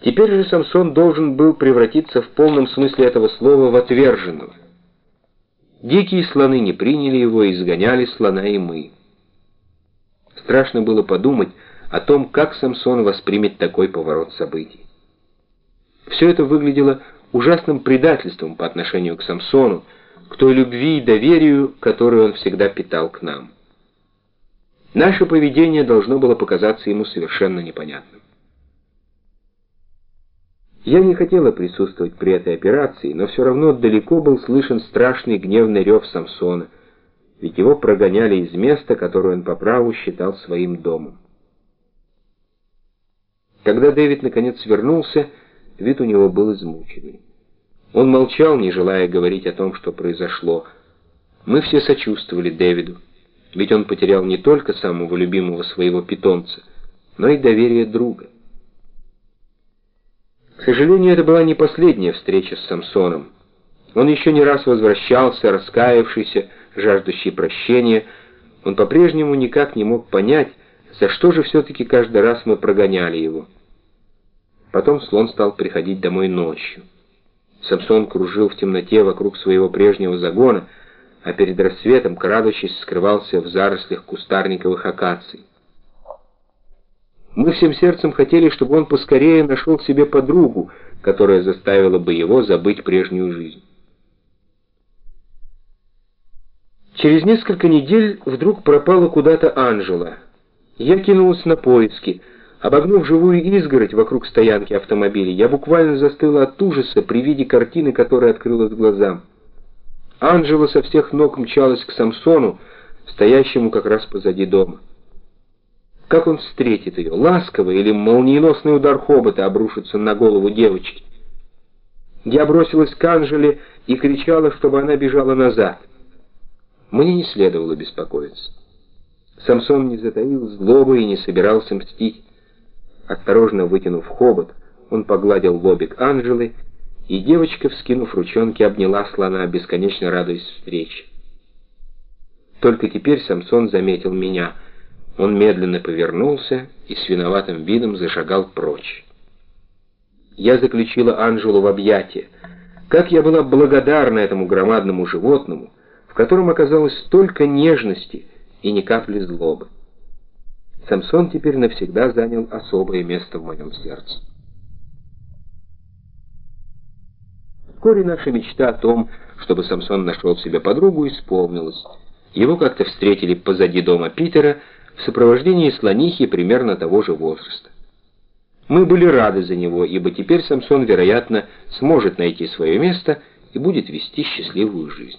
Теперь же Самсон должен был превратиться в полном смысле этого слова в отверженного. Дикие слоны не приняли его, изгоняли слона и мы. Страшно было подумать о том, как Самсон воспримет такой поворот событий. Все это выглядело ужасным предательством по отношению к Самсону, к той любви и доверию, которую он всегда питал к нам. Наше поведение должно было показаться ему совершенно непонятным. Я не хотела присутствовать при этой операции, но все равно далеко был слышен страшный гневный рев Самсона, ведь его прогоняли из места, которое он по праву считал своим домом. Когда Дэвид наконец вернулся, вид у него был измученный. Он молчал, не желая говорить о том, что произошло. Мы все сочувствовали Дэвиду, ведь он потерял не только самого любимого своего питомца, но и доверие друга. К сожалению, это была не последняя встреча с Самсоном. Он еще не раз возвращался, раскаявшийся, жаждущий прощения. Он по-прежнему никак не мог понять, за что же все-таки каждый раз мы прогоняли его. Потом слон стал приходить домой ночью. Самсон кружил в темноте вокруг своего прежнего загона, а перед рассветом, крадучись, скрывался в зарослях кустарниковых акаций. Мы всем сердцем хотели, чтобы он поскорее нашел себе подругу, которая заставила бы его забыть прежнюю жизнь. Через несколько недель вдруг пропала куда-то Анжела. Я кинулась на поиски. Обогнув живую изгородь вокруг стоянки автомобилей, я буквально застыла от ужаса при виде картины, которая открылась глазам. Анжела со всех ног мчалась к Самсону, стоящему как раз позади дома. Как он встретит ее? Ласково или молниеносный удар хобота обрушится на голову девочки? Я бросилась к Анжеле и кричала, чтобы она бежала назад. Мне не следовало беспокоиться. Самсон не затаил злобы и не собирался мстить. Осторожно вытянув хобот, он погладил лобик Анжелы, и девочка, вскинув ручонки, обняла слона, бесконечно радуясь встрече. Только теперь Самсон заметил меня. Он медленно повернулся и с виноватым видом зашагал прочь. Я заключила Анжелу в объятия. Как я была благодарна этому громадному животному, в котором оказалось столько нежности и ни капли злобы. Самсон теперь навсегда занял особое место в моем сердце. Вскоре наша мечта о том, чтобы Самсон нашел себе подругу, исполнилась. Его как-то встретили позади дома Питера в сопровождении слонихи примерно того же возраста. Мы были рады за него, ибо теперь Самсон, вероятно, сможет найти свое место и будет вести счастливую жизнь.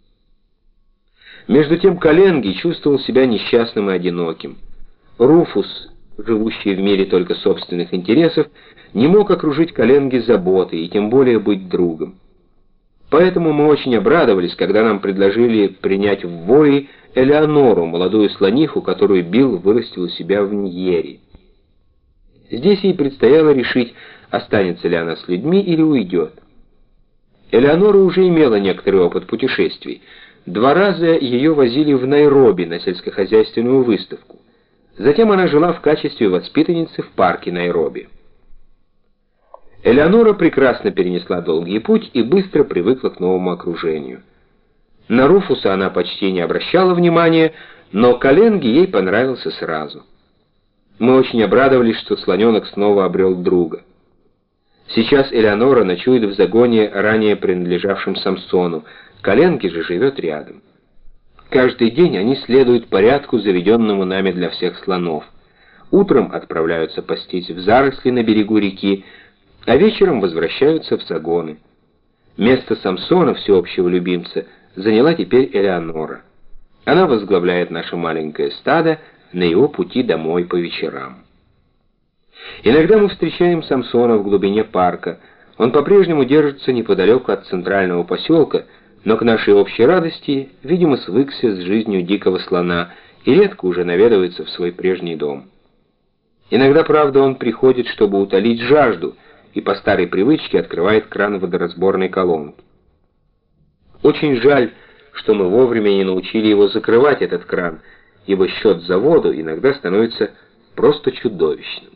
Между тем Коленги чувствовал себя несчастным и одиноким. Руфус, живущий в мире только собственных интересов, не мог окружить Коленги заботой и тем более быть другом. Поэтому мы очень обрадовались, когда нам предложили принять в вои Элеонору, молодую слониху, которую Билл вырастил у себя в Ньере. Здесь ей предстояло решить, останется ли она с людьми или уйдет. Элеонора уже имела некоторый опыт путешествий. 2 раза ее возили в Найроби на сельскохозяйственную выставку. Затем она жила в качестве воспитанницы в парке Найроби. Элеонора прекрасно перенесла долгий путь и быстро привыкла к новому окружению. На Руфуса она почти не обращала внимания, но Коленги ей понравился сразу. Мы очень обрадовались, что слоненок снова обрел друга. Сейчас Элеонора ночует в загоне, ранее принадлежавшем Самсону, Коленги же живет рядом. Каждый день они следуют порядку, заведенному нами для всех слонов. Утром отправляются пастись в заросли на берегу реки, а вечером возвращаются в загоны. Место Самсона, всеобщего любимца, заняла теперь Элеонора. Она возглавляет наше маленькое стадо на его пути домой по вечерам. Иногда мы встречаем Самсона в глубине парка. Он по-прежнему держится неподалеку от центрального поселка, но к нашей общей радости, видимо, свыкся с жизнью дикого слона и редко уже наведывается в свой прежний дом. Иногда, правда, он приходит, чтобы утолить жажду, и по старой привычке открывает кран водоразборной колонки. Очень жаль, что мы вовремя не научили его закрывать этот кран, ибо счет за воду иногда становится просто чудовищным.